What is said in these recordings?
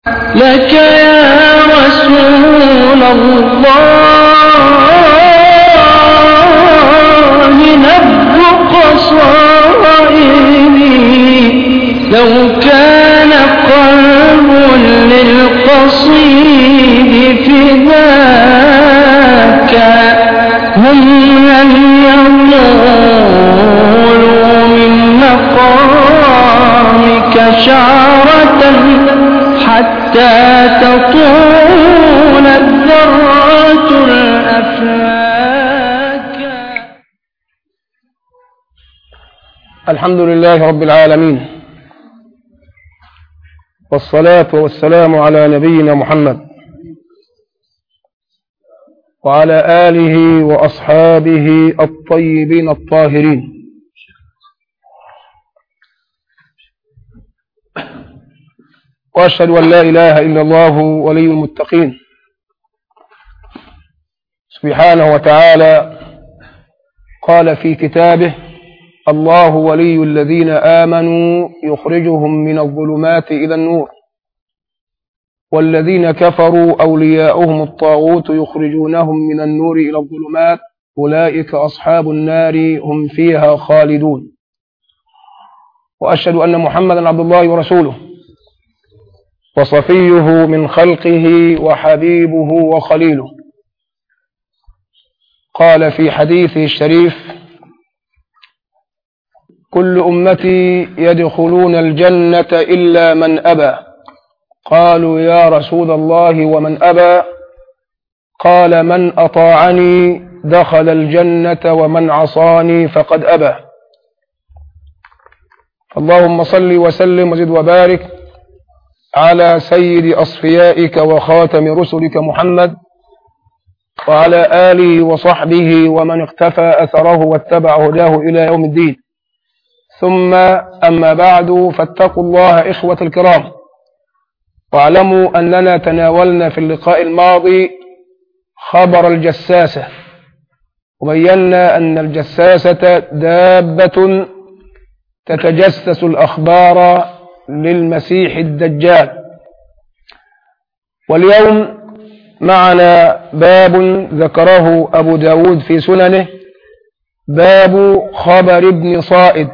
لك يا رسول الله نبض قصائدي، لو كان قلب للقصيد فداك هم لن يطولوا من مقامك شعرة حتى تطول الذرات الأفلاك. الحمد لله رب العالمين، والصلاة والسلام على نبينا محمد وعلى آله وأصحابه الطيبين الطاهرين. وأشهد أن لا إله إلا الله ولي المتقين سبحانه وتعالى قال في كتابه: الله ولي الذين آمنوا يخرجهم من الظلمات إلى النور، والذين كفروا أولياؤهم الطاغوت يخرجونهم من النور إلى الظلمات، أولئك أصحاب النار هم فيها خالدون. وأشهد أن محمدا عبد الله ورسوله وصفيه من خلقه وحبيبه وخليله. قال في حديثه الشريف: كل أمتي يدخلون الجنة إلا من أبى. قالوا يا رسول الله ومن أبى؟ قال من أطاعني دخل الجنة ومن عصاني فقد أبى. اللهم صل وسلم وزد وبارك على سيد أصفيائك وخاتم رسلك محمد وعلى آله وصحبه ومن اقتفى أثره واتبع هداه إلى يوم الدين. ثم أما بعد، فاتقوا الله إخوة الكرام، واعلموا أننا تناولنا في اللقاء الماضي خبر الجساسة، وبينا أن الجساسة دابة تتجسس الأخبار للمسيح الدجال. واليوم معنا باب ذكره أبو داود في سننه، باب خبر ابن صائد.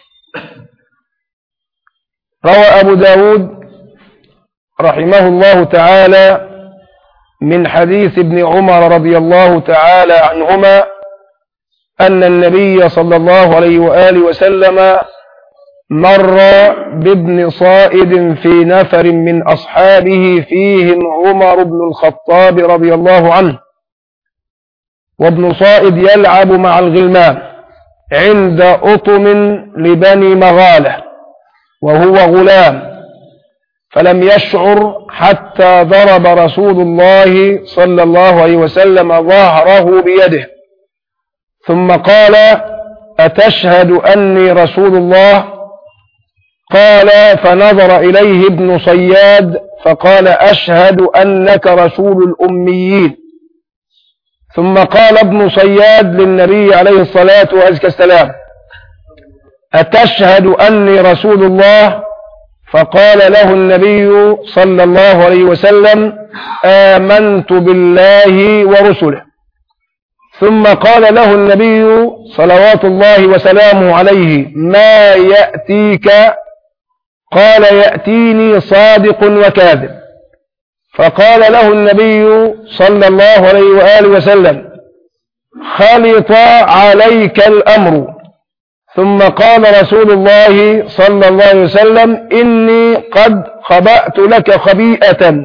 روى أبو داود رحمه الله تعالى من حديث ابن عمر رضي الله تعالى عنهما أن النبي صلى الله عليه وآله وسلم مر بابن صائد في نفر من أصحابه فيهم عمر بن الخطاب رضي الله عنه، وابن صائد يلعب مع الغلمان عند أطم لبني مغالة وهو غلام، فلم يشعر حتى ضرب رسول الله صلى الله عليه وسلم ظهره بيده، ثم قال: أتشهد أني رسول الله؟ قال: فنظر إليه ابن صياد فقال: أشهد أنك رسول الأميين. ثم قال ابن صياد للنبي عليه الصلاة والسلام: أتشهد أني رسول الله؟ فقال له النبي صلى الله عليه وسلم: آمنت بالله ورسله. ثم قال له النبي صلوات الله وسلامه عليه: ما يأتيك؟ قال: يأتيني صادق وكاذب. فقال له النبي صلى الله عليه وآله وسلم: خلط عليك الأمر. ثم قال رسول الله صلى الله عليه وسلم: إني قد خبأت لك خبيئة.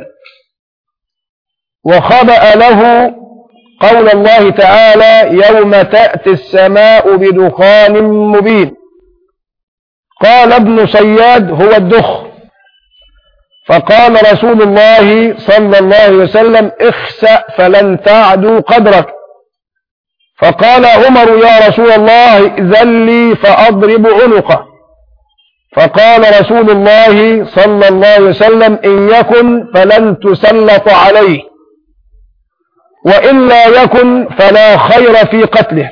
وخبأ له قول الله تعالى: يوم تأتي السماء بدخان مبين. قال ابن صياد: هو الدخ. فقال رسول الله صلى الله عليه وسلم: اخسأ فلن تعدوا قدرك. فقال عمر: يا رسول الله إذن لي فأضرب عنقه. فقال رسول الله صلى الله عليه وسلم: إن يكن فلن تسلط عليه، وإن لا يكن فلا خير في قتله.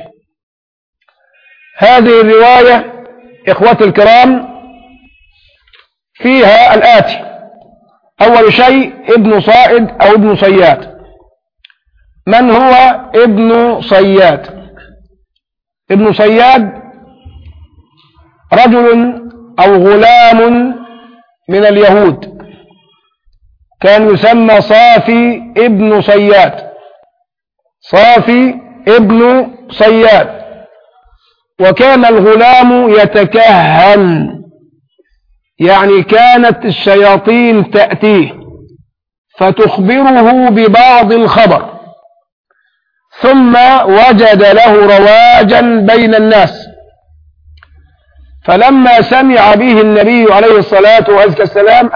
هذه الرواية إخوتي الكرام فيها الآتي: أول شيء ابن صائد أو ابن صياد. من هو ابن صياد؟ ابن صياد رجل أو غلام من اليهود، كان يسمى صافي ابن صياد، صافي ابن صياد. وكان الغلام يتكهن، يعني كانت الشياطين تأتيه فتخبره ببعض الخبر، ثم وجد له رواجا بين الناس، فلما سمع به النبي عليه الصلاة والسلام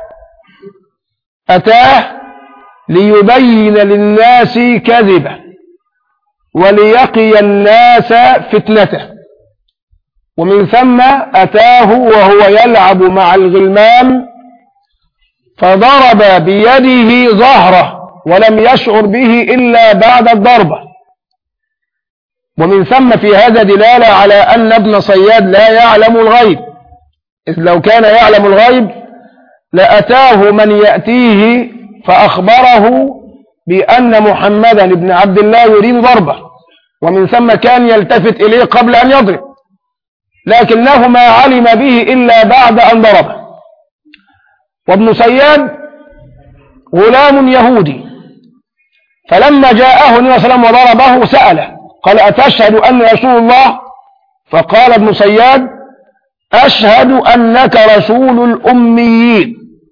أتاه ليبين للناس كذبه وليقي الناس فتنته. ومن ثم أتاه وهو يلعب مع الغلمان فضرب بيده ظهره ولم يشعر به إلا بعد الضربة. ومن ثم في هذا دلالة على أن ابن صياد لا يعلم الغيب، إذ لو كان يعلم الغيب لأتاه من يأتيه فأخبره بأن محمدا بن عبد الله يريد ضربه، ومن ثم كان يلتفت إليه قبل أن يضرب، لكنه ما علم به إلا بعد أن ضربه. وابن صياد غلام يهودي، فلما جاءه النبي صلى الله عليه وسلم وضربه سأله قال: أتشهد أن رسول الله؟ فقال ابن صياد: أشهد أنك رسول الأميين،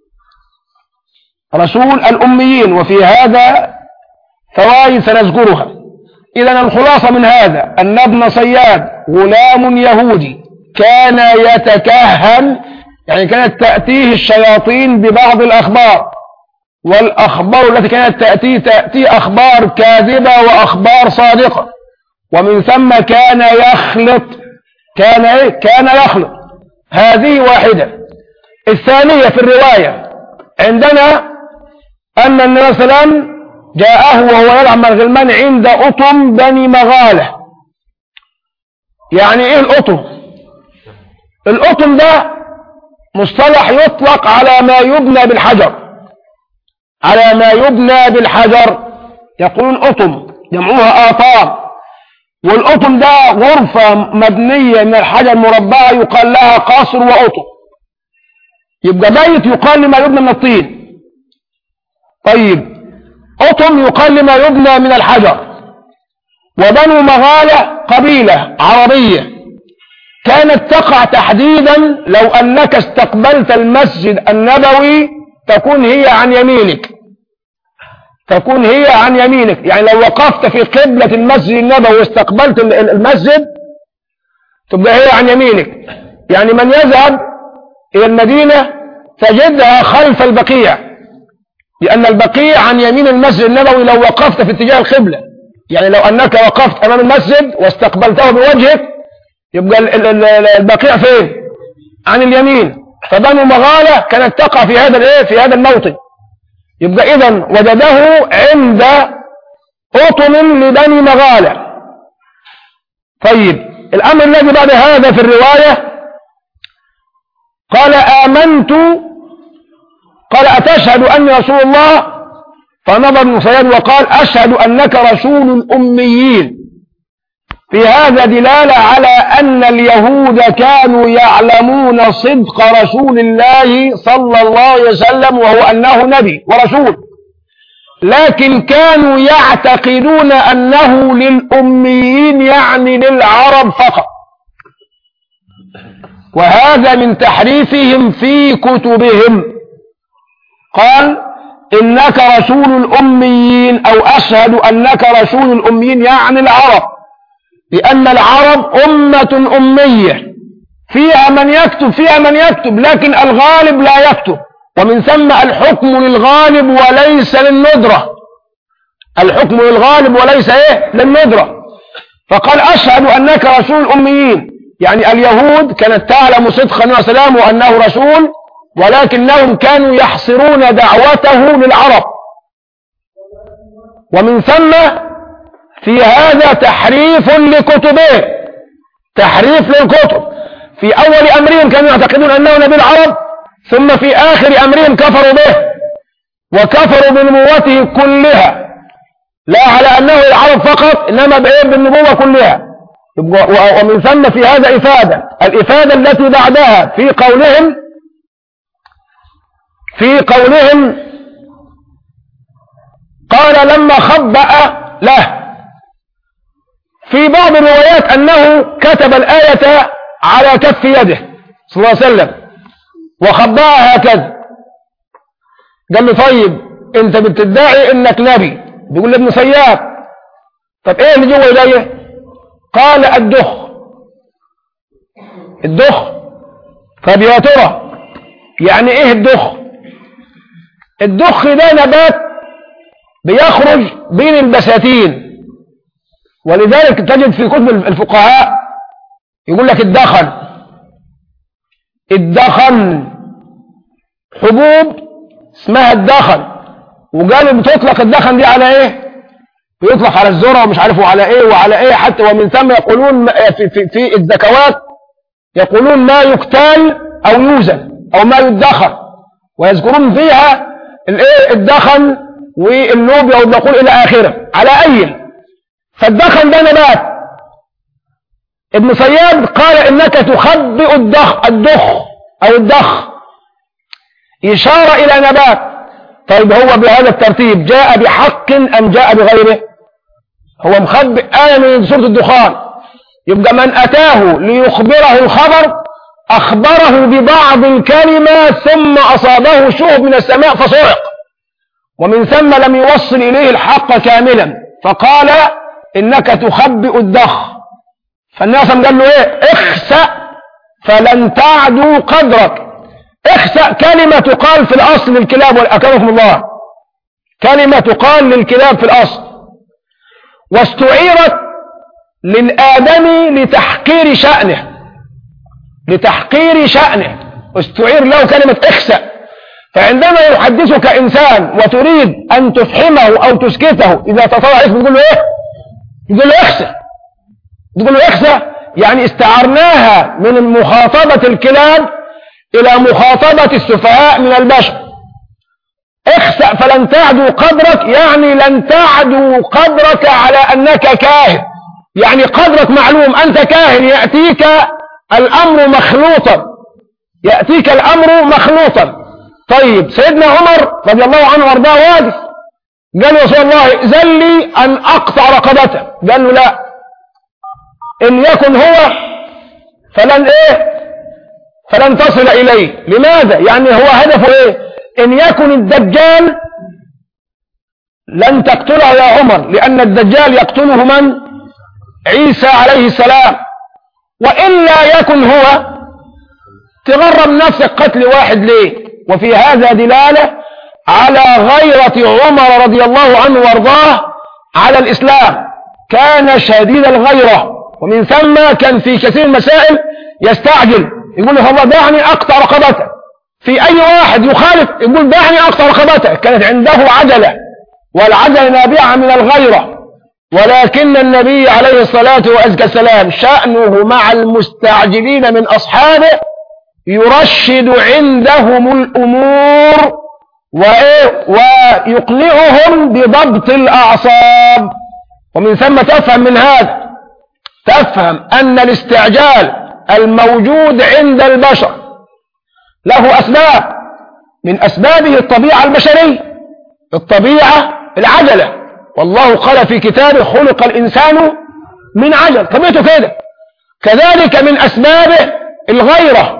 رسول الأميين. وفي هذا فوائد سنذكرها. إذن الخلاصة من هذا أن ابن صياد غلام يهودي كان يتكهن، يعني كانت تأتيه الشياطين ببعض الأخبار، والأخبار التي كانت تأتي أخبار كاذبة وأخبار صادقة. ومن ثم كان يخلط، كان يخلط. هذه واحدة. الثانية في الرواية عندنا أن النبي صلى الله عليه وسلم جاءه وهو يلعب مع الغلمان عند أطم بني مغالة. يعني إيه الأطم؟ الأطم ده مصطلح يطلق على ما يبنى بالحجر، على ما يبنى بالحجر يقولون أطم، جمعوها آطام. والأطم ده غرفة مبنية من الحجر مربعة يقال لها قصر وأطم. يبقى بيت يقال لما يبنى من الطين. طيب أطم يقال لما يبنى من الحجر. وبنو مغالة قبيلة عربية كانت تقع تحديدا لو أنك استقبلت المسجد النبوي تكون هي عن يمينك، تكون هي عن يمينك. يعني لو وقفت في قبلة المسجد النبوي واستقبلت المسجد تبقى هي عن يمينك. يعني من يذهب إلى المدينة تجدها خلف البقيع، لأن البقيع عن يمين المسجد النبوي لو وقفت في اتجاه القبلة. يعني لو أنك وقفت أمام المسجد واستقبلته بوجهك يبقى البقيع فين؟ عن اليمين. فبنو مغالة كانت تقع في هذا الموطن. يبقى إذن وجده عند أطم لبني مغالة. طيب الأمر الذي بعد هذا في الرواية قال: آمنت، قال: أتشهد أني رسول الله؟ فنظر ابن صياد وقال: أشهد أنك رسول الأميين. في هذا دلالة على أن اليهود كانوا يعلمون صدق رسول الله صلى الله عليه وسلم وهو أنه نبي ورسول، لكن كانوا يعتقدون أنه للأميين، يعني للعرب فقط. وهذا من تحريفهم في كتبهم. قال: إنك رسول الأميين، أو أشهد أنك رسول الأميين، يعني العرب، لأن العرب أمة أمية فيها من يكتب لكن الغالب لا يكتب. ومن ثم الحكم للغالب وليس للندرة، الحكم للغالب وليس للندرة. فقال: أشهد أنك رسول الأميين، يعني اليهود كانت تعلم صدق النبي صلى الله عليه وسلم وأنه رسول، ولكنهم كانوا يحصرون دعوته للعرب. ومن ثم في هذا تحريف لكتبه، تحريف للكتب. في أول أمرهم كانوا يعتقدون أنه نبي العرب، ثم في آخر أمرهم كفروا به وكفروا بنبوته كلها، لا على أنه العرب فقط إنما بالنبوة كلها. ومن ثم في هذا إفادة، الإفادة التي بعدها في قولهم قال لما خبأ له. في بعض الروايات أنه كتب الآية على كف يده صلى الله عليه وسلم وخبأها هكذا. قال له طيب انت بتدعي انك نبي، بيقول لابن صياد طب ايه اللي جوه ايديه؟ قال الدخ. طب يا ترى يعني ايه الدخ ده نبات بيخرج بين البساتين، ولذلك تجد في كتب الفقهاء يقول لك الدخن حبوب اسمها الدخن، وقالوا بتطلق الدخن دي على ايه؟ بيطلق على الذرة ومش عارفوا على ايه وعلى ايه، حتى ومن ثم يقولون في الزكوات يقولون ما يكتال او يوزن او ما يدخر، ويذكرون فيها الايه الدخن واللوبيا والبقول الى اخره. على اي فالدخن ده نبات. ابن صياد قال انك تخبئ الدخ اشاره الى نبات. طيب هو بهذا الترتيب جاء بحق ام جاء بغيره؟ هو مخبئ آية من سورة الدخان، يبقى من أتاه ليخبره الخبر أخبره ببعض الكلمة ثم أصابه شهب من السماء فصعق، ومن ثم لم يوصل إليه الحق كاملا فقال إنك تخبئ الدخ. فالناس قال له إيه؟ اخسأ فلن تعدوا قدرك. اخسأ كلمة تقال في الأصل للكلاب والأكرمكم الله، كلمة تقال للكلاب في الأصل، واستعيرت للآدمي لتحقير شأنه، استعير له كلمة اخسأ. فعندما يحدثك إنسان وتريد أن تفهمه أو تسكته إذا تطلع اسمه تقول له إيه؟ يقول له اخسأ، يعني استعرناها من مخاطبة الكلاب إلى مخاطبة السفهاء من البشر. اخسأ فلن تعدوا قدرك، يعني لن تعدوا قدرك على أنك كاهن، يعني قدرك معلوم، أنت كاهن يأتيك الأمر مخلوطا. طيب سيدنا عمر رضي الله عنه وارضاه واقف، قال له يا رسول الله إذن لي أن أقطع رقبته. قال له لا، إن يكن هو فلن تصل إليه. لماذا؟ يعني هو هدفه إيه؟ إن يكن الدجال لن تقتله يا عمر، لأن الدجال يقتله من؟ عيسى عليه السلام. وإلا يكن هو، تغرب نفسك قتل واحد ليه؟ وفي هذا دلالة على غيرة عمر رضي الله عنه وارضاه على الإسلام، كان شديد الغيرة، ومن ثم كان في كثير المسائل يستعجل، يقول له الله دعني أقطع رقبته. في أي واحد يخالف يقول دعني أقطع رقبته. كانت عنده عجلة، والعجلة نابعة من الغيرة. ولكن النبي عليه الصلاة والسلام شأنه مع المستعجلين من أصحابه يرشد عندهم الأمور ويقنعهم بضبط الأعصاب. ومن ثم تفهم من هذا، تفهم أن الاستعجال الموجود عند البشر له أسباب، من أسبابه الطبيعة البشرية، الطبيعة العجلة، والله قال في كتابه خلق الإنسان من عجل، طبيعته كده. كذلك من أسبابه الغيرة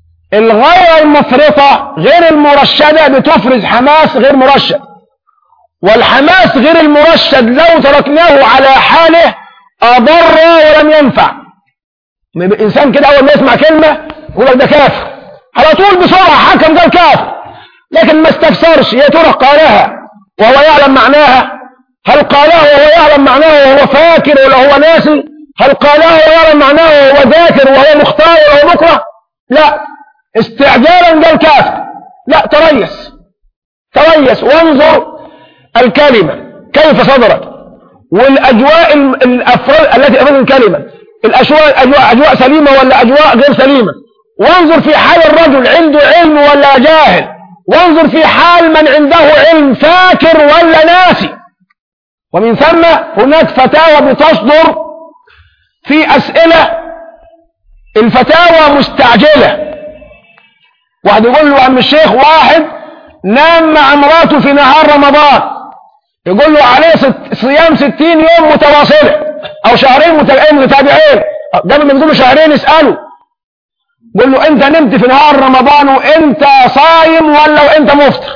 المفرطة غير المرشدة بتفرز حماس غير مرشد، والحماس غير المرشد لو تركناه على حاله أضر ولم ينفع. الإنسان كده أول ما يسمع كلمة يقول لك ده كافر، على طول بسرعة حكم قال كافر، لكن ما استفسرش يا ترى قالها وهو يعلم معناها، هل قالها وهو يعلم معناها وهو فاكر ولا هو ناسي، هل قالها وهو يعلم معناها وهو ذاكر وهو مختار وهو مكره، لا، استعجالا قال كافر. لا، تريس وانظر الكلمة كيف صدرت، والأجواء التي أفرد الكلمة، أجواء سليمة ولا أجواء غير سليمة، وانظر في حال الرجل عنده علم ولا جاهل، وانظر في حال من عنده علم فاكر ولا ناسي. ومن ثم هناك فتاوى بتصدر في أسئلة، الفتاوى مستعجلة. واحد يقول له عم الشيخ واحد نام مع مراته في نهار رمضان، يقول له عليه صيام 60 يوم متواصلة أو شهرين متتابعين. قبل ما تقول له شهرين اسأله، قول له أنت نمت في نهار رمضان وأنت صايم ولا وأنت مفطر؟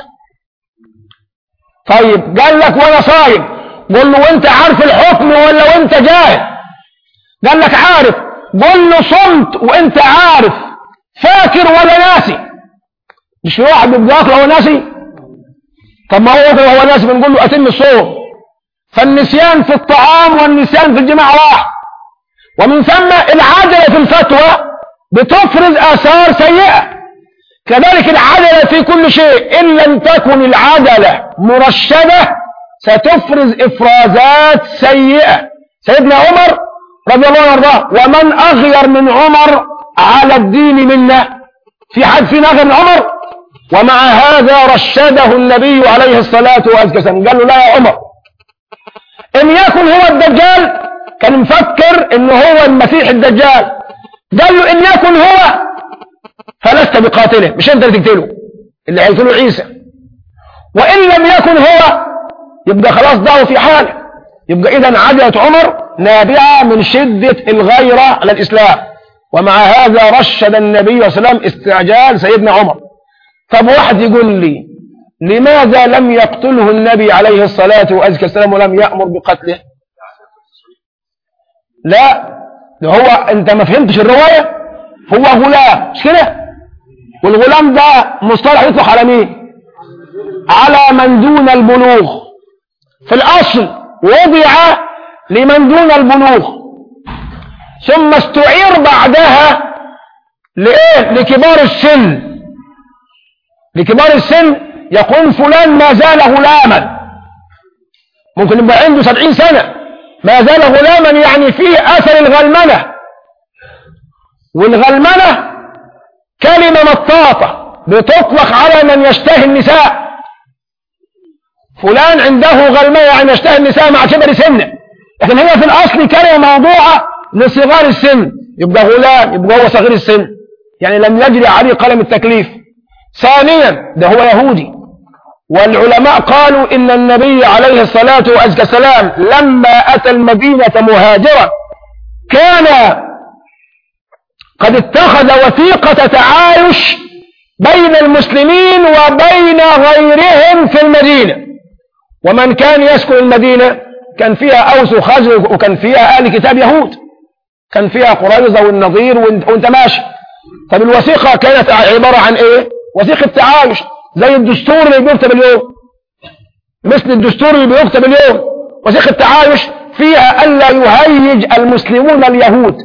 طيب قال لك وأنا صايم. قول له وأنت عارف الحكم ولا وأنت جاهل؟ قال لك عارف. قول له صمت وأنت عارف، فاكر ولا ناسي؟ مش في واحد بيبقى ياكل وهو ناسي؟ طب ما هو ياكل وهو ناسي بنقول له أتم الصوم. فالنسيان في الطعام والنسيان في الجماع واحد. ومن ثم العجلة في الفتوى بتفرز آثار سيئة، كذلك العجلة في كل شيء. إن لم تكن العجلة مرشدة ستفرز إفرازات سيئة. سيدنا عمر رضي الله عنه وارضاه، ومن أغير من عمر على الدين منا؟ في حد فينا أغير من عمر؟ ومع هذا رشده النبي عليه الصلاة والسلام، قال له لا يا عمر، إن يكن هو الدجال، كان مفكر إنه هو المسيح الدجال، قال له إن يكن هو فلست بقاتله، مش أنت اللي تقتله، اللي هيقتله عيسى. وإن لم يكن هو يبقى خلاص ضعه في حاله. يبقى إذن عجلة عمر نابعة من شدة الغيرة على الإسلام، ومع هذا رشد النبي صلى الله عليه وسلم استعجال سيدنا عمر. طب واحد يقول لي لماذا لم يقتله النبي عليه الصلاة والسلام ولم يأمر بقتله؟ لا، ده هو انت ما فهمتش الرواية. هو غلام مش كده؟ والغلام ده مصطلح يطلق على مين؟ على من دون البلوغ. في الأصل وضع لمن دون البلوغ، ثم استعير بعدها لإيه؟ لكبار السن. لكبار السن يقول فلان ما زال غلاما، ممكن يبقى عنده 70 سنة ما زال غلاما، يعني فيه أثر الغلمنة. والغلمنة كلمة مطاطة بتطلق على من يشتهي النساء. فلان عنده غلمنة يعني يشتهي النساء مع كبر سنه، لكن هي في الأصل كلمة موضوعة لصغار السن. يبقى غلام، يبقى هو صغير السن، يعني لم يجري عليه قلم التكليف. ثانيا ده هو يهودي، والعلماء قالوا إن النبي عليه الصلاة والسلام لما أتى المدينة مهاجرا كان قد اتخذ وثيقة تعايش بين المسلمين وبين غيرهم في المدينة. ومن كان يسكن المدينة كان فيها أوس وخزرج، وكان فيها أهل كتاب يهود، كان فيها قريظة والنظير وانت ماشي. طب الوثيقة كانت عبارة عن ايه؟ وثيقة تعايش، زي الدستور اللي بيكتب اليوم، مثل الدستور اللي بيكتب اليوم. وثيقة تعايش فيها ألا يهيج المسلمون اليهود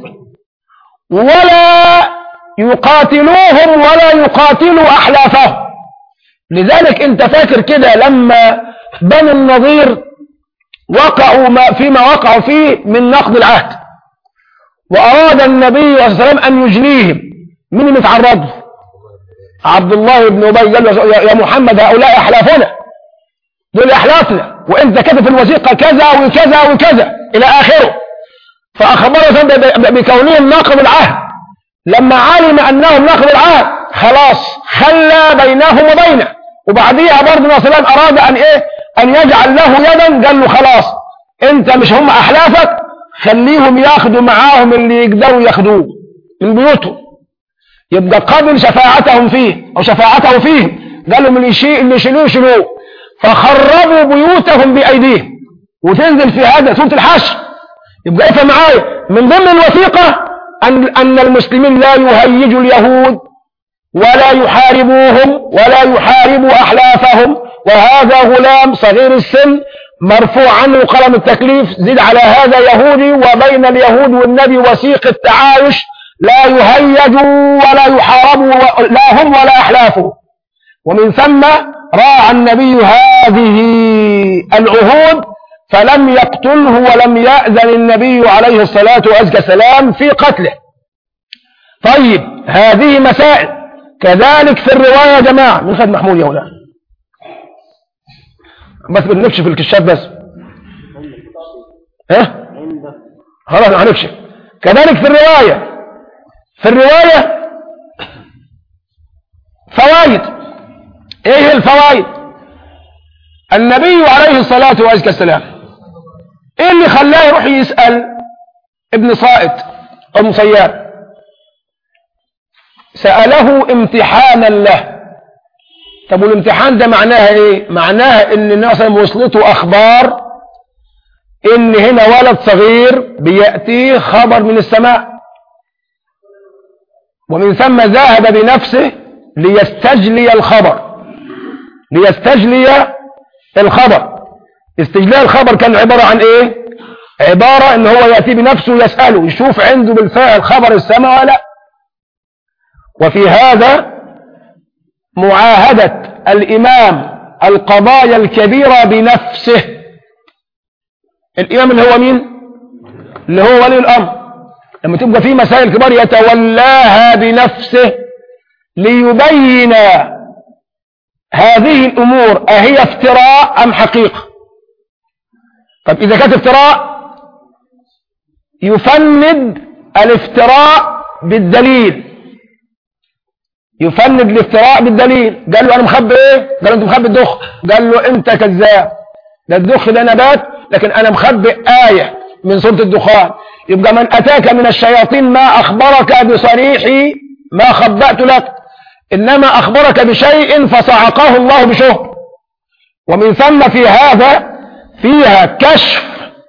ولا يقاتلوهم ولا يقاتلوا أحلافهم. لذلك انت فاكر كده لما بني النظير وقعوا فيما وقعوا فيه من نقض العهد، وأراد النبي صلى الله عليه وسلم أن يجليهم، من اللي اتعرضوا؟ عبد الله بن أبي، قال له يا محمد هؤلاء أحلافنا، دول أحلافنا، وأنت كتب في الوثيقة كذا وكذا وكذا إلى آخره. فأخبره بكونهم ناقض العهد. لما علم أنهم ناقض العهد خلاص خلى بينهم وبينه. وبعديها برضه النبي صلى الله عليه وسلم أراد أن إيه؟ أن يجعل له يدا. قال له خلاص أنت مش هم أحلافك، خليهم ياخدوا معاهم اللي يقدروا ياخدوه من بيوتهم، يبقى قبل شفاعتهم فيه أو شفاعته فيه. قالوا من اللي يشيلوه يشيلوه، فخربوا بيوتهم بأيديهم. وتنزل في هذا سورة الحشر. يبقى افهم معايا من ضمن الوثيقة أن المسلمين لا يهيجوا اليهود ولا يحاربوهم ولا يحاربوا أحلافهم. وهذا غلام صغير السن مرفوع عنه قلم التكليف، زد على هذا يهودي، وبين اليهود والنبي وثيقة تعايش، لا يهيجوا ولا يحاربوا لا هم ولا أحلافه. ومن ثم راعى النبي هذه العهود فلم يقتله ولم يأذن النبي عليه الصلاة والسلام في قتله. طيب هذه مسائل. كذلك في الرواية يا جماعة. من خد محمول يا هنا بس بنكشف الكشاف بس. خلاص هنكشف. كذلك في الرواية فوائد. ايه الفوائد؟ النبي عليه الصلاة والسلام ايه اللي خلاه يروح يسأل ابن صائد ام صياد؟ سأله امتحانا له. طب والامتحان ده معناها ايه؟ معناها ان الناس وصلته اخبار ان هنا ولد صغير بيأتيه خبر من السماء، ومن ثم ذهب بنفسه ليستجلي الخبر. استجلاء الخبر كان عبارة عن ايه؟ عبارة ان هو يأتي بنفسه يسأله يشوف عنده بالفعل خبر السماء ولا. وفي هذا معاهدة الإمام القضايا الكبيرة بنفسه. الإمام اللي هو مين؟ اللي هو ولي الأمر. لما تبقى في مسائل كبار يتولاها بنفسه ليبين هذه الأمور أهي افتراء أم حقيقة. طب إذا كانت افتراء يفند الافتراء بالدليل. قال له أنا مخبي إيه؟ قال له أنت مخبي الدخ. قال له أنت كذاب، ده الدخ ده نبات، لكن أنا مخبي آية من سورة الدخان. يبقى من أتاك من الشياطين ما أخبرك بصريح ما خبأت لك، إنما أخبرك بشيء فصعقه الله بشهر. ومن ثم في هذا فيها كشف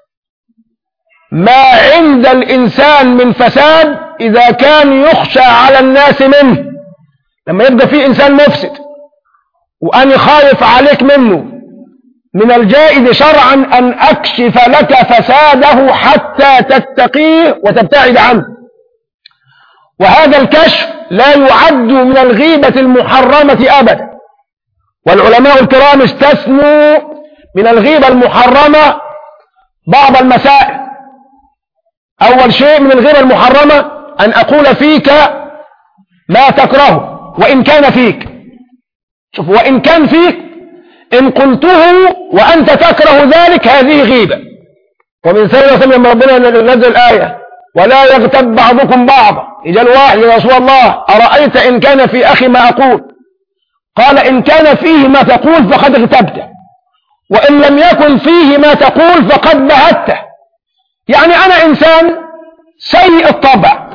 ما عند الإنسان من فساد إذا كان يخشى على الناس منه. لما يبقى في إنسان مفسد وأنا خايف عليك منه، من الجائز شرعا أن أكشف لك فساده حتى تتقيه وتبتعد عنه. وهذا الكشف لا يعد من الغيبة المحرمة أبدا. والعلماء الكرام استثنوا من الغيبة المحرمة بعض المسائل. أول شيء من الغيبة المحرمة أن أقول فيك ما تكرهه وإن كان فيك. شوف، وإن كان فيك، إن قلته وأنت تكره ذلك هذه غيبة. ومن ثم لما ربنا نزل الآية ولا يغتب بعضكم بعضا، إجا الواحد يا رسول الله أرأيت إن كان في أخي ما أقول؟ قال إن كان فيه ما تقول فقد اغتبته، وإن لم يكن فيه ما تقول فقد بهته. يعني أنا إنسان سيء الطبع،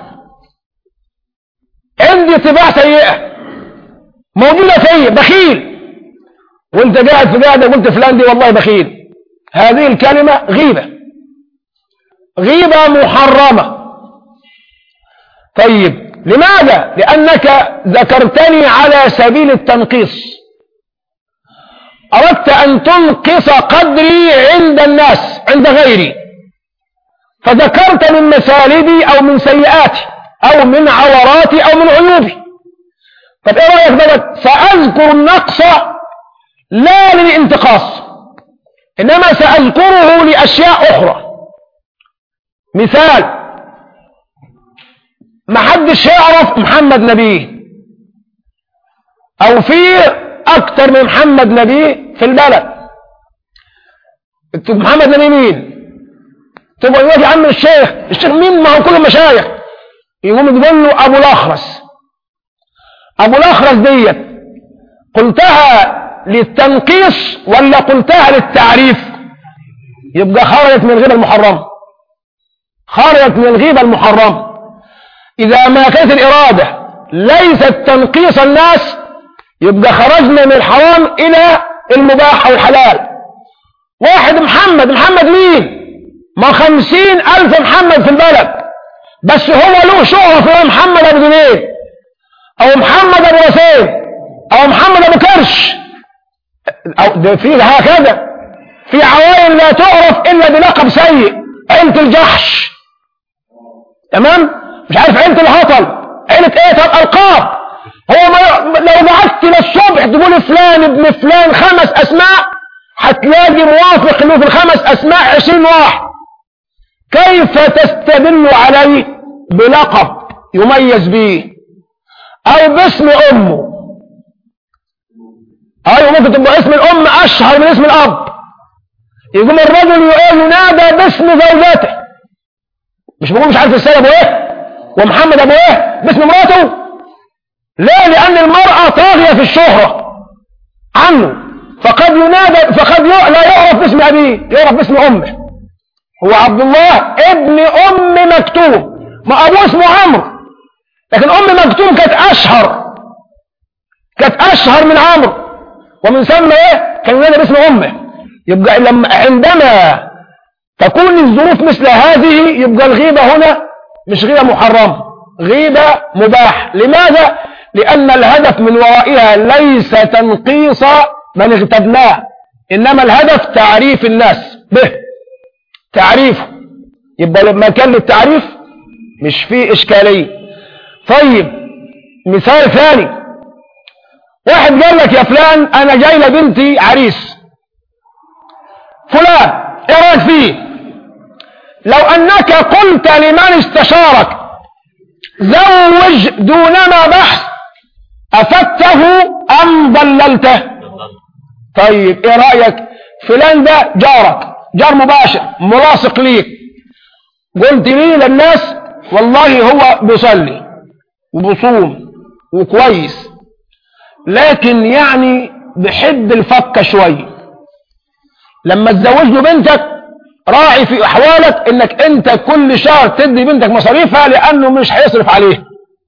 عندي طباع سيئة موجودة فيه، بخيل، وانت قاعد في قاعدة قلت فلان دي والله بخيل، هذه الكلمة غيبة محرمة. طيب لماذا؟ لأنك ذكرتني على سبيل التنقيص، أردت أن تنقص قدري عند الناس عند غيري، فذكرت من مسالبي أو من سيئاتي أو من عوراتي أو من عيوبي. طب إيه رأيك بقى؟ سأذكر النقص لا للانتقاص، إنما سأذكره لأشياء أخرى. مثال، ما حدش يعرف محمد نبيه، أو في أكتر من محمد نبيه في البلد. محمد نبيه مين؟ تبقى يقول يا عم الشيخ مين؟ ما هو كله مشايخ. يقوم يقول له أبو الأخرس. أبو الأخرس ديت قلتها للتنقيص ولا قلتها للتعريف؟ يبقى خرجت من الغيبة المحرمة. إذا ما كانت الإرادة ليست تنقيص الناس يبقى خرجنا من الحرام إلى المباح أو الحلال. واحد محمد مين؟ ما 50,000 محمد في البلد، بس هو له شهرة في محمد أبو جنيد أو محمد أبو وسيم أو محمد أبو كرش، أو في هكذا. في عوائل لا تعرف إلا بلقب سيء، عيلة الجحش، تمام؟ مش عارف عيلة الهطل، عيلة ايه؟ طب ألقاب. هو لو بعثت للصبح تقول فلان ابن فلان 5 أسماء هتلاقي موافق له في ال5 أسماء 20 واحد. كيف تستدل عليه بلقب يميز به او باسم امه. ايوه ممكن تبقى اسم الام اشهر من اسم الاب. يقوم الرجل يقول ينادى باسم زوجته، مش بيقول مش عارف السيد ابو ايه ومحمد ابو ايه، باسم مراته. ليه؟ لان المرأة طاغية في الشهرة عنه، فقد ينادى، فقد لا يعرف باسم ابيه، يعرف باسم امه. هو عبد الله ابن ام مكتوم، ما ابوه اسمه عمرو، لكن ام مكتوم كانت اشهر من عمرو، ومن ثم ايه كان ينادى باسم امه. يبقى عندما تكون الظروف مثل هذه يبقى الغيبة هنا مش غيبة محرمة، غيبة مباح. لماذا؟ لأن الهدف من ورائها ليس تنقيص من اغتبناه، إنما الهدف تعريف الناس به، تعريفه. يبقى لما كان للتعريف مش فيه إشكالية. طيب مثال ثاني، واحد قال لك يا فلان أنا جاي لبنتي عريس فلان، ايه رايك فيه؟ لو انك قلت لمن استشارك زوج دونما بحث افدته ام ضللته؟ طيب ايه رايك؟ فلان ده جارك، جار مباشر ملاصق ليك، قلت لي للناس والله هو بيصلي وبصوم وكويس، لكن يعني بحب الفكه شويه. لما تزوج له بنتك راعي في احوالك انك انت كل شهر تدي بنتك مصاريفها، لانه مش هيصرف عليه.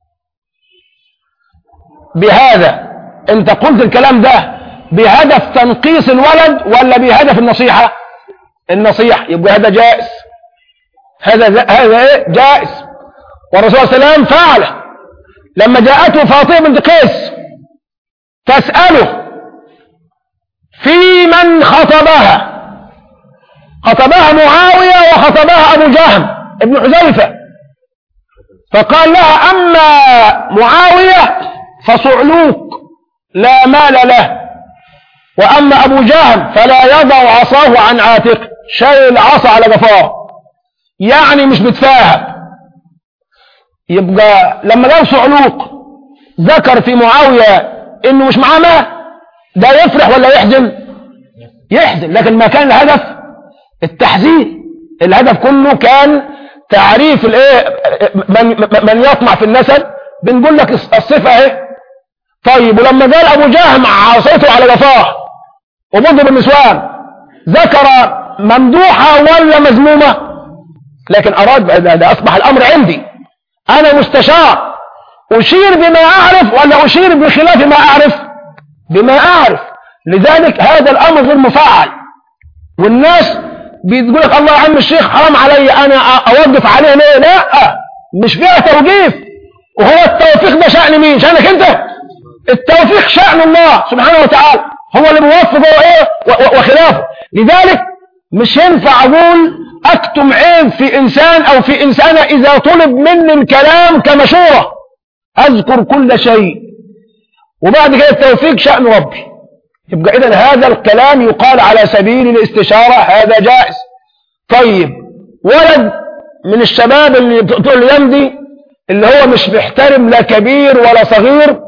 بهذا انت قلت الكلام ده بهدف تنقيص الولد ولا بهدف النصيحة؟ النصيحة. يبقى هذا جائز، هذا ايه جائز. والرسول صلى الله عليه وسلم فعله لما جاءته فاطمة بنت قيس تسأله في من خطبها معاوية وخطبها أبو جهم ابن حذيفة، فقال لها أما معاوية فصعلوك لا مال له، وأما أبو جهم فلا يضع عصاه عن عاتقه، شايل العصا على جفاه، يعني مش بتفاهم. يبقى لما قال صعلوك ذكر في معاوية إنه مش معاه مال، ده يفرح ولا يحزن؟ يحزن. لكن ما كان الهدف التحزين، الهدف كله كان تعريف الايه من يطمع في النسب. بنقول لك الصفه اهي. طيب ولما قال ابو جهم عصيته على جفاه وبضرب النسوان، ذكر ممدوحه ولا مذمومه؟ لكن اراد ده اصبح الامر عندي انا مستشار، اشير بما اعرف ولا اشير بخلاف ما اعرف؟ بما اعرف. لذلك هذا الامر غير مفعل، والناس بتقول لك الله يا عم الشيخ حرام علي انا اوقف عليه ليه؟ لا، مش فيها توقيف. وهو التوفيق ده شأن مين؟ شأنك انت؟ التوفيق شأن الله سبحانه وتعالى، هو اللي بيوفق ايه وخلافه. لذلك مش ينفع اقول اكتم عيب في انسان او في انسانه اذا طلب مني الكلام كمشوره، اذكر كل شيء، وبعد كده التوفيق شأن ربي. يبقى إذن هذا الكلام يقال على سبيل الاستشارة، هذا جائز. طيب ولد من الشباب اللي بتقول اليوم دي اللي هو مش محترم لا كبير ولا صغير،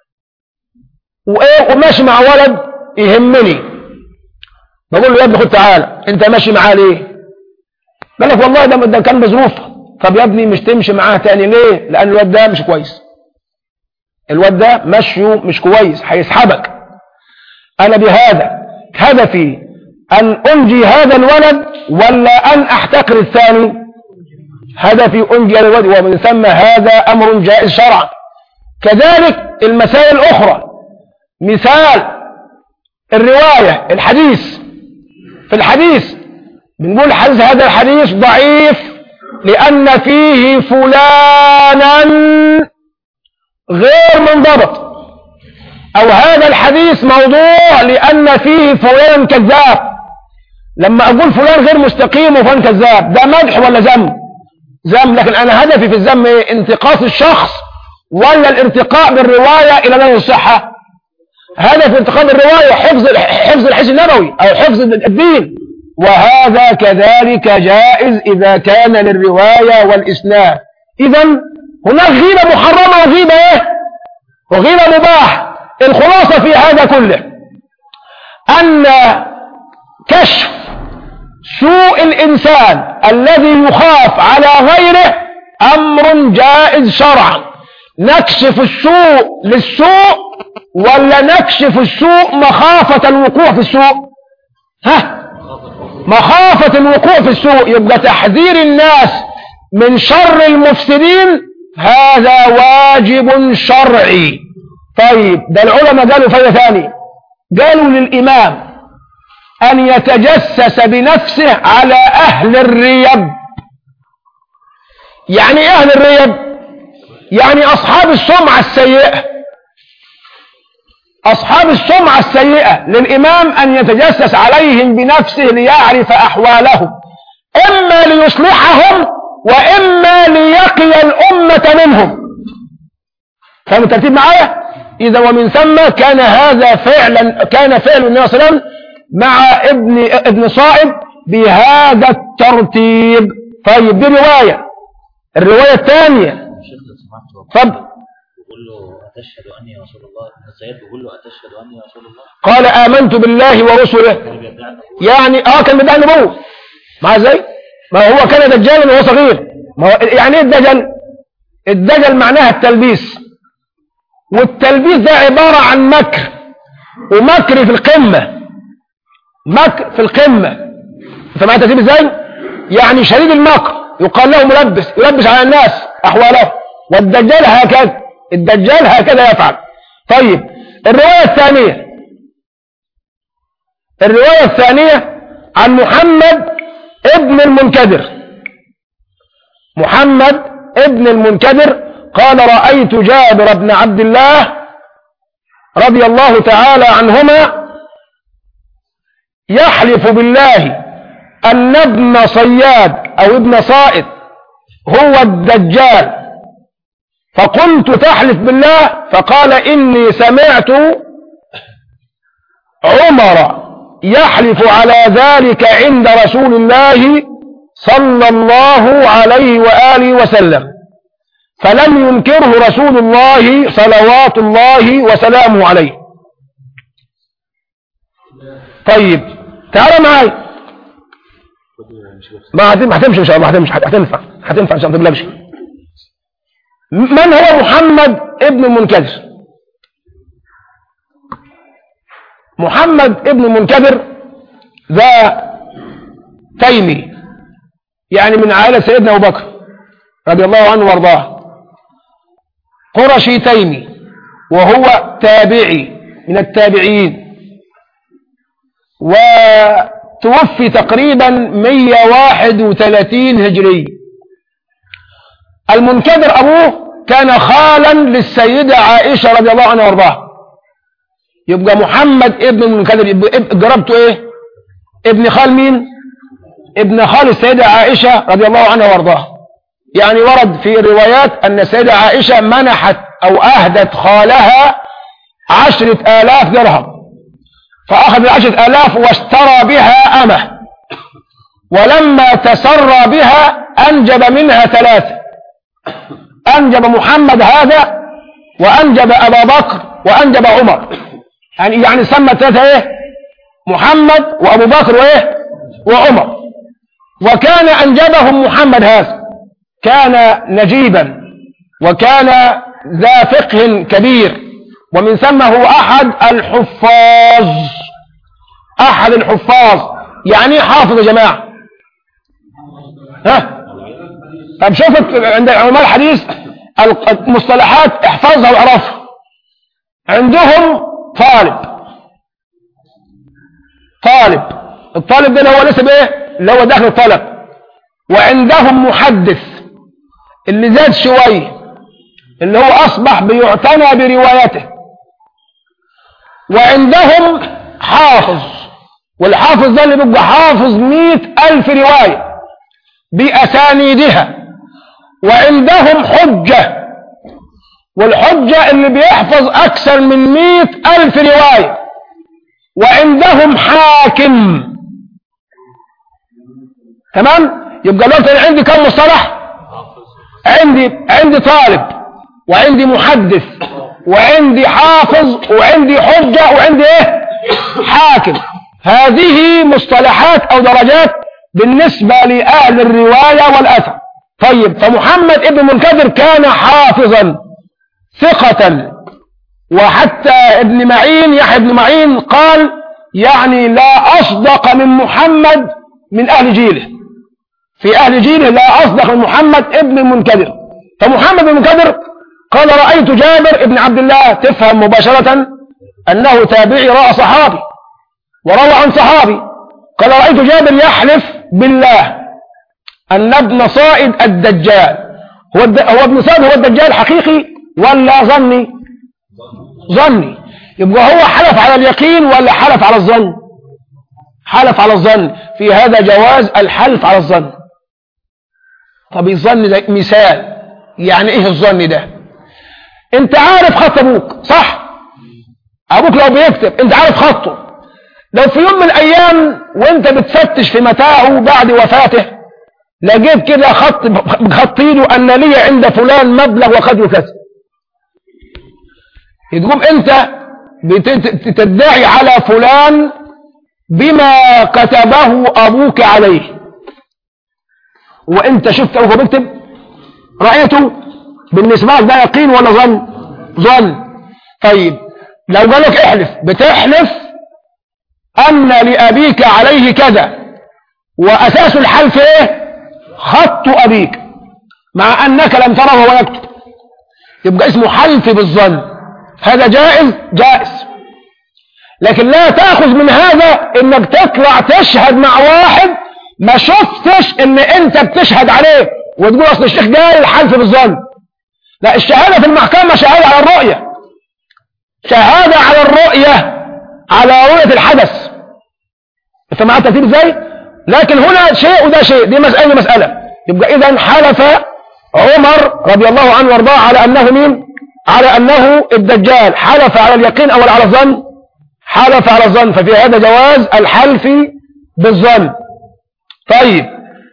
وايه وماشي مع ولد يهمني، بقول له يا ابني خد تعالى، انت ماشي معاه ليه؟ قال لك والله ده كان بظروفه. طب يا ابني مش تمشي معاه تاني ليه؟ لان الواد ده مش كويس، الواد ده مشيه مش كويس، هيسحبك. أنا بهذا هدفي أن أنجي هذا الولد ولا أن أحتقر الثاني؟ هدفي أنجي هذا الولد، ومن ثم هذا أمر جائز شرعا. كذلك المسائل الأخرى، مثال الرواية، الحديث. في الحديث بنقول هذا الحديث ضعيف لأن فيه فلانا غير منضبط، او هذا الحديث موضوع لان فيه فلان كذاب. لما اقول فلان غير مستقيم وفلان كذاب، ده مدح ولا ذم؟ ذم. لكن انا هدفي في الذم ايه؟ انتقاص الشخص ولا الارتقاء بالرواية الى نهج الصحة؟ هدف انتقاء الرواية حفظ الحديث النبوي او حفظ الدين، وهذا كذلك جائز اذا كان للرواية والاسناد. اذا هناك غيبة محرمة وغيبة ايه وغير مباح. الخلاصة في هذا كله أن كشف سوء الإنسان الذي يخاف على غيره أمر جائز شرعا. نكشف السوء للسوء ولا نكشف السوء مخافة الوقوع في السوء؟ مخافة الوقوع في السوء. يبقى تحذير الناس من شر المفسدين هذا واجب شرعي. طيب ده العلماء قالوا فايدة ثانية، قالوا للإمام أن يتجسس بنفسه على أهل الريب. يعني إيه أهل الريب؟ يعني أصحاب السمعة السيئة. أصحاب السمعة السيئة للإمام أن يتجسس عليهم بنفسه ليعرف أحوالهم، إما ليصلحهم وإما ليقي الأمة منهم. فهم الترتيب معايا؟ إذا ومن ثم كان هذا فعلا، كان فعل النبي صلى الله عليه وسلم مع ابن صائب بهذا الترتيب. طيب دي رواية. الرواية الثانية طب بيقول له أتشهد أني رسول الله. ابن سعيد بيقول له أتشهد أني رسول الله. قال آمنت بالله ورسله. يعني كان بيدعي النبوة. مع ازاي؟ ما هو كان دجالا وهو صغير. ما هو يعني ايه الدجل؟ الدجل معناها التلبيس، والتلبيس ده عبارة عن مكر، ومكر في القمة. مكر في القمة. انت معايا ترتيب ازاي؟ يعني شديد المكر يقال له ملبس، يلبس على الناس أحواله. والدجال هكذا، الدجال هكذا يفعل. طيب الرواية الثانية عن محمد ابن المنكدر. محمد ابن المنكدر قال رأيت جابر بن عبد الله رضي الله تعالى عنهما يحلف بالله أن ابن صياد أو ابن صائد هو الدجال، فقلت تحلف بالله؟ فقال إني سمعت عمر يحلف على ذلك عند رسول الله صلى الله عليه وآله وسلم، فلم ينكره رسول الله صلوات الله وسلامه عليه. طيب تعال معي. ما هتمشي ان شاء الله، هتنفع ان شاء الله، ما تقلقش. من هو محمد ابن المنكدر؟ محمد ابن المنكدر ذا تيمي، يعني من عائلة سيدنا أبو بكر رضي الله عنه وارضاه، قرشي تيمي، وهو تابعي من التابعين، وتوفي تقريبا 131 هجري. المنكدر أبوه كان خالا للسيدة عائشة رضي الله عنها وارضاها. يبقى محمد ابن المنكدر جربته ايه؟ ابن خال مين؟ ابن خال السيدة عائشة رضي الله عنها وارضاها. يعني ورد في الروايات أن السيدة عائشة منحت أو أهدت خالها 10,000 درهم، فأخذ 10,000 واشترى بها أمه، ولما تسرى بها أنجب منها 3. أنجب محمد هذا، وأنجب أبا بكر، وأنجب عمر. يعني سمى 3 ايه؟ محمد وأبو بكر وايه؟ وعمر. وكان أنجبهم محمد هذا، كان نجيبا وكان ذا فقه كبير، ومن ثم هو أحد الحفاظ. يعني حافظ يا جماعة. طب شوفت عند علماء الحديث المصطلحات احفظها واعرفها. عندهم الطالب ده اللي هو لسه بايه؟ اللي هو داخل الطلب. وعندهم محدث اللي زاد شويه، اللي هو اصبح بيعتنى بروايته. وعندهم حافظ، والحافظ ده اللي بيبقى حافظ 100,000 رواية بأسانيدها. وعندهم حجة، والحجة اللي بيحفظ أكثر من 100,000 رواية. وعندهم حاكم. تمام؟ يبقى لو أنا عندي كم مصطلح؟ عندي طالب، وعندي محدث، وعندي حافظ وعندي حجة وعندي ايه حاكم. هذه مصطلحات او درجات بالنسبة لأهل الرواية والأثر. طيب، فمحمد ابن منكدر كان حافظا ثقة، وحتى ابن معين يحيى بن معين قال يعني لا أصدق من محمد من أهل جيله، في أهل جيله لا أصدق من محمد ابن المنكدر. فمحمد بن منكدر قال رأيت جابر ابن عبد الله، تفهم مباشرة أنه تابعي رأى صحابي وروى عن صحابي. قال رأيت جابر يحلف بالله أن ابن صائد الدجال هو ابن صائد هو الدجال حقيقي ولا ظني؟ ظني. يبقى هو حلف على اليقين ولا حلف على الظن؟ حلف على الظن. في هذا جواز الحلف على الظن. طب الظن ده مثال، يعني ايه الظن ده؟ انت عارف خط ابوك صح؟ ابوك لو بيكتب انت عارف خطه، لو في يوم من الايام وانت بتفتش في متاعه بعد وفاته لقيت كده خط بخطيله ان لي عند فلان مبلغ وقد كذا، تقوم انت بتدعي على فلان بما كتبه ابوك عليه، وانت شفت ابوك بيكتب رأيته، بالنسبة لك ده يقين ولا ظن؟ ظن. طيب لو قال لك احلف، بتحلف ان لابيك عليه كذا، واساس الحلف ايه؟ خط ابيك، مع انك لم تره وهو يكتب، يبقى اسمه حلف بالظن. هذا جائز؟ جائز. لكن لا تأخذ من هذا انك تطلع تشهد مع واحد ما شفتش ان انت بتشهد عليه وتقول اصل الشيخ قال الحلف بالظن. لا، الشهادة في المحكمة شهادة على الرؤية، شهادة على الرؤية، على رؤية الحدث. انت معاه ترتيب ازاي؟ لكن هنا شيء وده شيء، دي مسألة. يبقى اذا حلف عمر رضي الله عنه وارضاه على انه مين؟ على انه الدجال. حلف على اليقين او على الظن؟ حلف على الظن. ففي هذا جواز الحلف بالظن. طيب،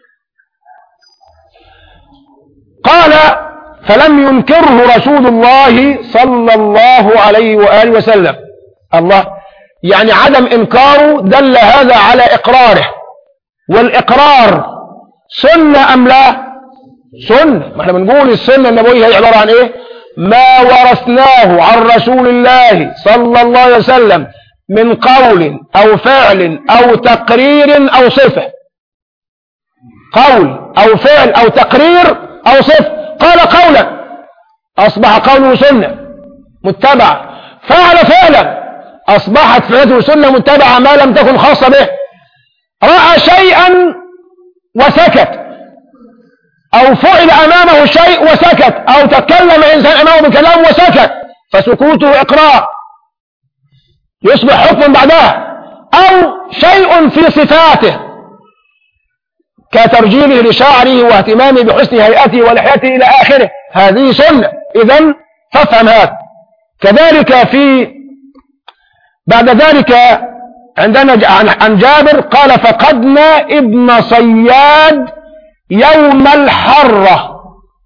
قال فلم ينكره رسول الله صلى الله عليه وآله وسلم. الله، يعني عدم إنكاره دل هذا على إقراره، والإقرار سنة أم لا؟ سنة. ما احنا بنقول السنة النبوية هي عبارة عن إيه؟ ما ورثناه عن رسول الله صلى الله عليه وسلم من قول أو فعل أو تقرير أو صفة. قول أو فعل أو تقرير أو صفة. قال قولا أصبح قوله سنة متبعة، فعل فعلا أصبحت فعلته سنة متبعة ما لم تكن خاصة به. رأى شيئا وسكت، أو فعل أمامه شيء وسكت، أو تكلم إنسان أمامه بكلام وسكت، فسكوته إقرار يصبح حكم بعدها. أو شيء في صفاته كترجيله لشعره واهتمامه بحسن هيئته ولحيته إلى آخره، هذه سنة. إذن فافهم هذا. كذلك بعد ذلك عندنا عن جابر قال فقدنا ابن صياد يوم الحرة.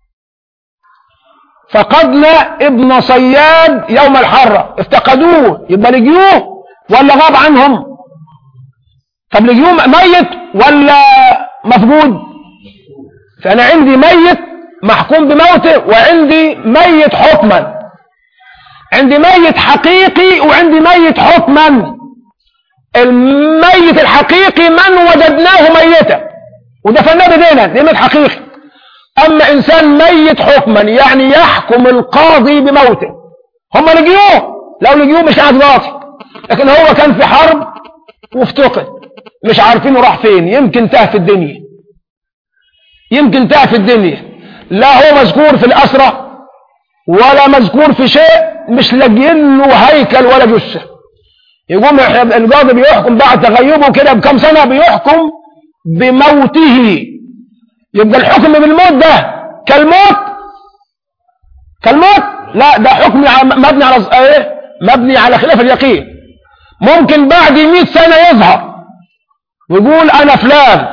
فقدنا ابن صياد يوم الحرة، افتقدوه، يبقى لقيوه ولا غاب عنهم؟ طب لقيوه ميت ولا مفقود؟ فأنا عندي ميت محكوم بموته، وعندي ميت حكما، عندي ميت حقيقي وعندي ميت حكما. الميت الحقيقي من وجدناه ميتا ودفناه بدينا، دي ميت حقيقي. أما إنسان ميت حكما يعني يحكم القاضي بموته، هم لقيوه، لو لقيوه مش قاعد باطل، لكن هو كان في حرب وافتقد، مش عارفينه راح فين، يمكن تاه في الدنيا، يمكن تاه في الدنيا، لا هو مذكور في الأسرة ولا مذكور في شيء، مش لاقيين له هيكل ولا جثة. يقوم القاضي بيحكم بعد تغيبه كده بكم سنة، بيحكم بموته. يبقى الحكم بالموت ده كالموت؟ لا، ده حكم مبني على ايه؟ مبني على خلاف اليقين. ممكن بعد 100 سنة يظهر ويقول انا فلان،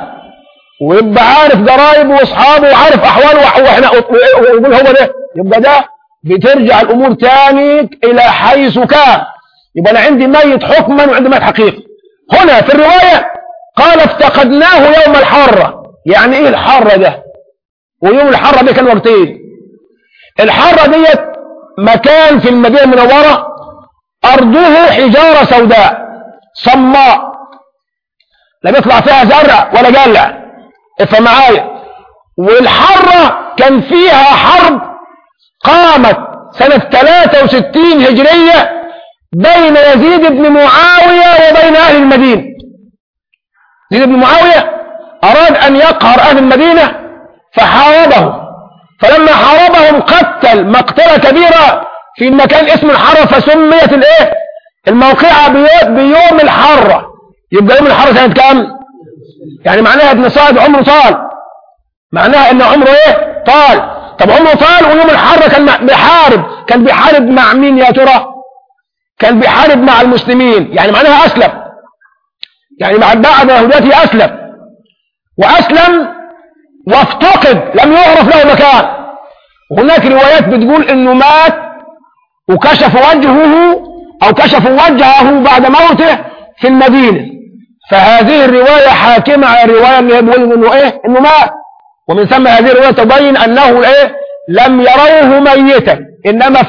ويبقى عارف ضرايبه واصحابه وعارف احواله، ويقول هو ده، يبقى ده بترجع الأمور تاني إلى حيث كان. يبقى أنا عندي ميت حكما وعندي ميت حقيقة. هنا في الرواية قال افتقدناه يوم الحرة. يعني إيه الحرة ده؟ ويوم الحرة ده كان وقتين. الحرة ديت مكان في المدينة المنورة أرضه حجارة سوداء صماء لا بيطلع فيها زرع ولا جلع. افهم معايا. والحرة كان فيها حرب قامت سنة 63 هجرية بين يزيد بن معاوية وبين أهل المدينة. يزيد بن معاوية أراد أن يقهر أهل المدينة فحاربهم، فلما حاربهم قتل مقتلة كبيرة في مكان اسمه الحرة، فسميت الايه الموقعة بيوم الحرة. يبقى يوم الحرة سنة كام؟ يعني معناها ابن صائد عمره طال، معناها ان عمره ايه طال. طب عمره طال ويوم الحرة كان بيحارب مع مين يا ترى؟ كان بيحارب مع المسلمين، يعني معناها اسلم، يعني مع بعد يهوديته اسلم، واسلم وافتقد لم يعرف له مكان. هناك روايات بتقول انه مات وكشف وجهه او كشفوا وجهه بعد موته في المدينة. فهذه الرواية حاكمة على الرواية اللي بيقول انه ايه انه مات، ومن ثم هذه الرواية تبين انه ايه لم يروه ميتا انما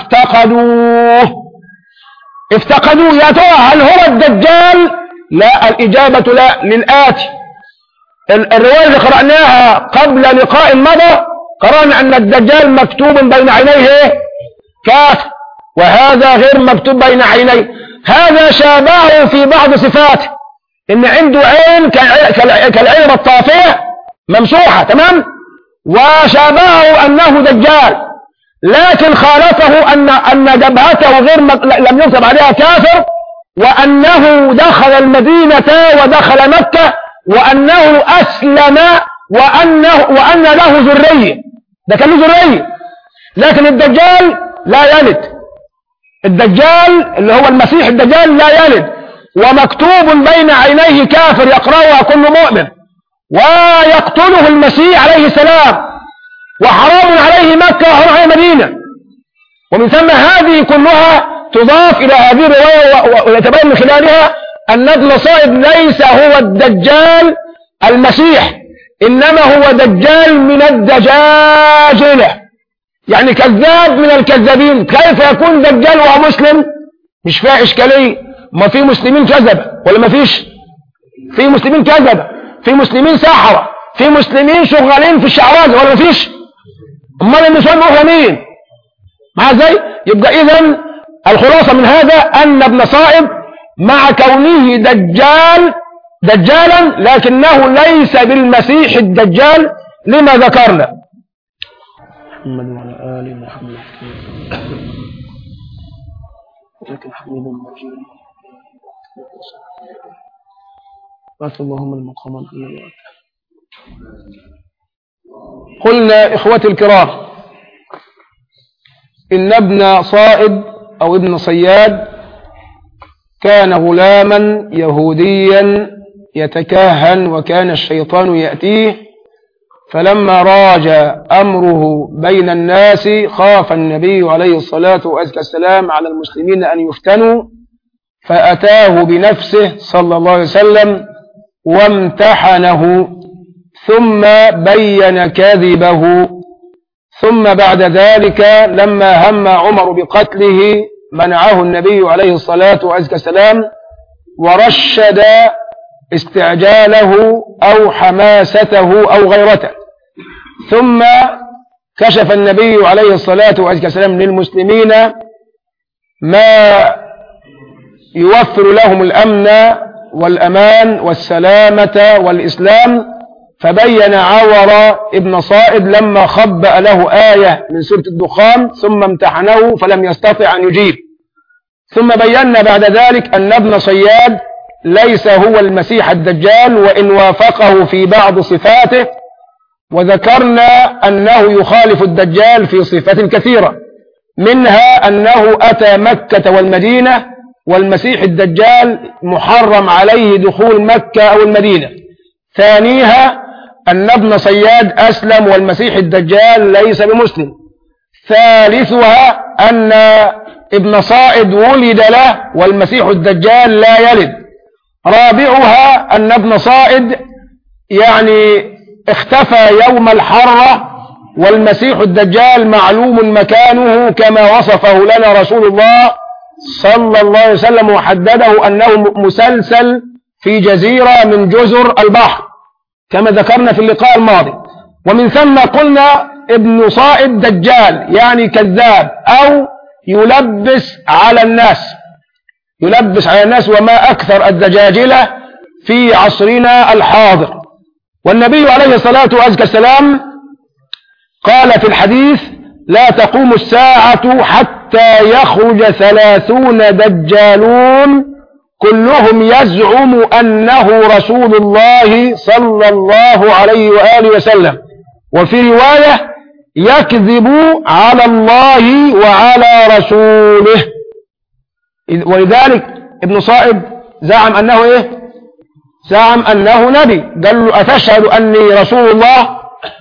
افتقدوه. يا ترى هل هو الدجال؟ لا، الاجابة لا، للآتي. الرواية اللي قرأناها قبل لقاء مضى قرأنا ان الدجال مكتوب بين عينيه كافر، وهذا غير مكتوب بين عينيه. هذا شابهه في بعض صفاته، ان عنده عين كالعين الطافية ممسوحة تمام، وشابهه انه دجال، لكن خالفه ان جبهته لم يكتب عليها كافر، وانه دخل المدينة ودخل مكة، وانه اسلم، وان له ذرية. ده كان له ذرية، لكن الدجال لا يلد. الدجال اللي هو المسيح الدجال لا يلد، ومكتوب بين عينيه كافر يقرأها كل مؤمن، ويقتله المسيح عليه السلام، وحرام عليه مكة وحرام عليه مدينة. ومن ثم هذه كلها تضاف إلى هذه الرواية، ويتبين من خلالها أن ابن صائب ليس هو الدجال المسيح، إنما هو دجال من الدجاجلة، يعني كذاب من الكذابين. كيف يكون دجال وهو مسلم؟ مش فيها إشكالية. ما في مسلمين كذبة ولا ما فيش؟ في مسلمين كذبة، في مسلمين ساحرة، في مسلمين شغالين في الشعراذ ولا ما فيش؟ امال النسوان هو مين؟ مع ازاي؟ يبقى اذا الخلاصة من هذا ان ابن صائب مع كونه دجالا لكنه ليس بالمسيح الدجال لما ذكرنا. محمد وعلى آل محمد لكن حميد مجيد. اللهم المقام الأول. قلنا إخوتي الكرام إن ابن صائب أو ابن صياد كان غلاما يهوديا يتكهن، وكان الشيطان يأتيه، فلما راج أمره بين الناس خاف النبي عليه الصلاة والسلام على المسلمين أن يفتنوا، فأتاه بنفسه صلى الله عليه وسلم وامتحنه، ثم بين كذبه. ثم بعد ذلك لما هم عمر بقتله منعه النبي عليه الصلاة والسلام، ورشد استعجاله أو حماسته أو غيرته. ثم كشف النبي عليه الصلاة والسلام للمسلمين ما يوفر لهم الأمن والأمان والسلامة والإسلام، فبين عور ابن صائب لما خبأ له آية من سورة الدخان ثم امتحنه فلم يستطع أن يجيب. ثم بينا بعد ذلك أن ابن صياد ليس هو المسيح الدجال، وإن وافقه في بعض صفاته، وذكرنا أنه يخالف الدجال في صفات كثيرة، منها أنه أتى مكة والمدينة، والمسيح الدجال محرم عليه دخول مكة أو المدينة. ثانيها أن ابن صياد أسلم والمسيح الدجال ليس بمسلم. ثالثها أن ابن صائد ولد له والمسيح الدجال لا يلد. رابعها أن ابن صائد يعني اختفى يوم الحرة والمسيح الدجال معلوم مكانه كما وصفه لنا رسول الله صلى الله عليه وسلم وحدده أنه مسلسل في جزيرة من جزر البحر كما ذكرنا في اللقاء الماضي. ومن ثم قلنا ابن صائد دجال يعني كذاب أو يلبس على الناس وما أكثر الدجاجلة في عصرنا الحاضر. والنبي عليه الصلاة والسلام قال في الحديث لا تقوم الساعة حتى يخرج 30 دجالون كلهم يزعم أنه رسول الله صلى الله عليه وآله وسلم، وفي رواية يكذب على الله وعلى رسوله. ولذلك ابن صائد زعم أنه إيه؟ زعم أنه نبي، قال له أتشهد أني رسول الله؟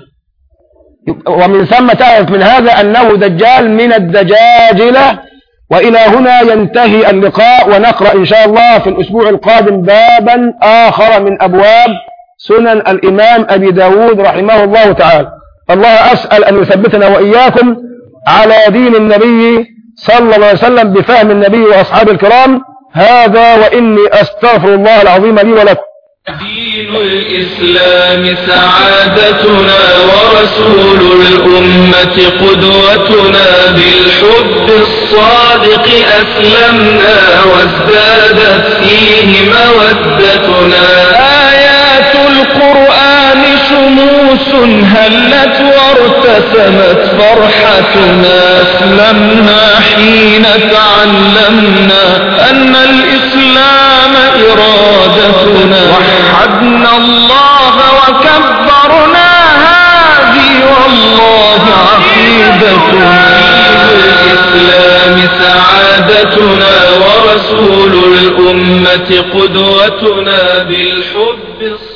ومن ثم تعرف من هذا أنه دجال من الدجاجلة. وإلى هنا ينتهي اللقاء، ونقرأ إن شاء الله في الأسبوع القادم بابا آخر من أبواب سنن الإمام أبي داود رحمه الله تعالى. الله أسأل أن يثبتنا وإياكم على دين النبي صلى الله عليه وسلم بفهم النبي وأصحابه الكرام. هذا وإني أستغفر الله العظيم لي ولكم. دين الإسلام سعادتنا ورسول الأمة قدوتنا بالحب الصادق أسلمنا وازدادت فيه مودتنا. آيات القرآن شموس هلت وارتسمت فرحتنا. أسلمنا حين تعلمنا أن الإسلام إرادتنا. وحدنا الله وكبرنا هذه والله عقيدتنا. الإسلام سعادتنا ورسول الأمة قدوتنا بالحب